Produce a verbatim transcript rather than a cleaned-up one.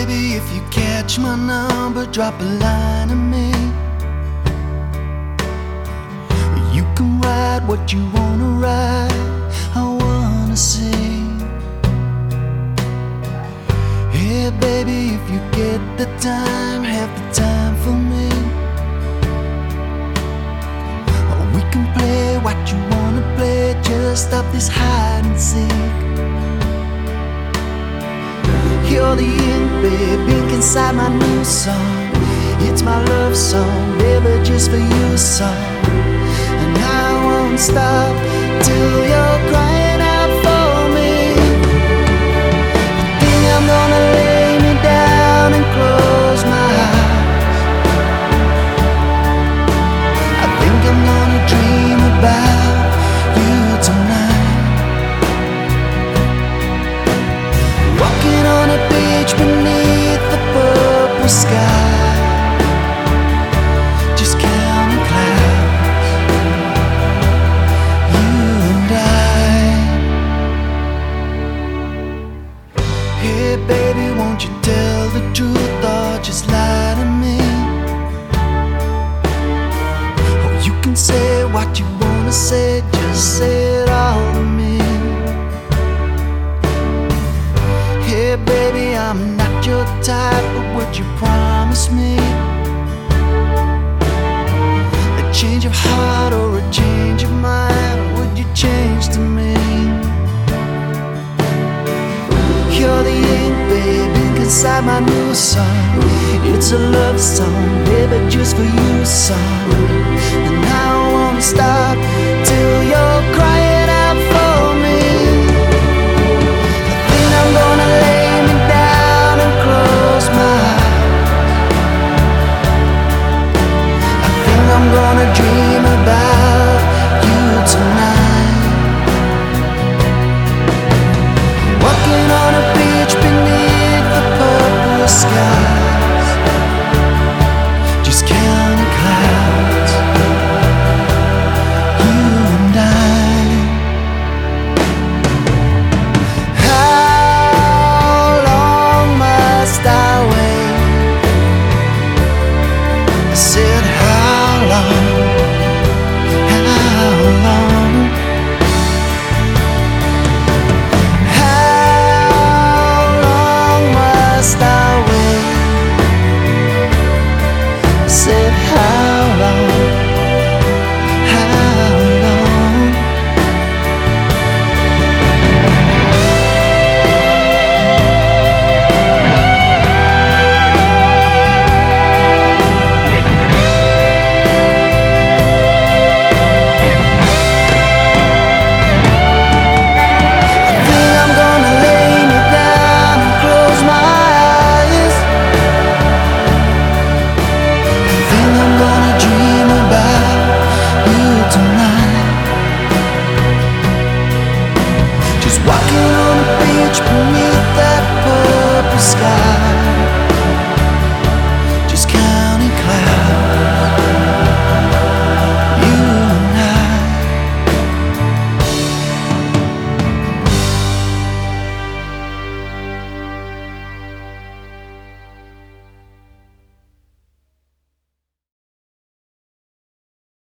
baby, if you catch my number, drop a line to me. You can write what you wanna write, I wanna see. Hey baby, if you get the time, have the time for me. We can play what you wanna play, just stop this hide and seek. You're the ink, babe, ink inside my new song. It's my love song, baby, just for you song. And I won't stop till you're crying out for me. I think I'm gonna lay me down and close my eyes. I think I'm gonna dream about you tonight. Walking on a beach beneath the purple sky, just counting clouds, you and I. Hey baby, won't you tell the truth or just lie to me? Oh, you can say what you wanna say, just say it all to me. Hey baby, I'm not your type, but would you promise me a change of heart or a change of mind? Would you change to me? You're the ink, baby, ink inside my new song. It's a love song, baby, just for you song. And I won't stop till you're crying out for me. I think I'm gonna lay me down and close my eyes. I think I'm gonna dream about you tonight. Walking on a beach beneath the purple skies, just counting clouds, you and I. How long must I wait? I said how long, how long? How long must I